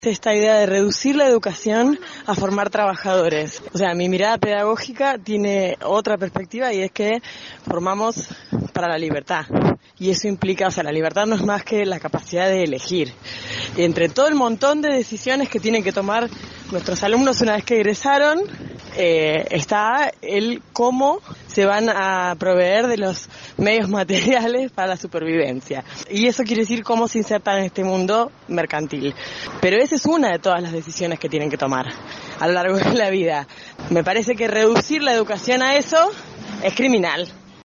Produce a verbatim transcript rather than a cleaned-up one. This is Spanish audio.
Esta idea de reducir la educación a formar trabajadores. O sea, mi mirada pedagógica tiene otra perspectiva y es que formamos para la libertad. Y eso implica, o sea, la libertad no es más que la capacidad de elegir. Y entre todo el montón de decisiones que tienen que tomar nuestros alumnos una vez que egresaron, eh, está el cómo se van a proveer de los medios materiales para la supervivencia. Y eso quiere decir cómo se insertan en este mundo mercantil. Pero esa es una de todas las decisiones que tienen que tomar a lo largo de la vida. Me parece que reducir la educación a eso es criminal.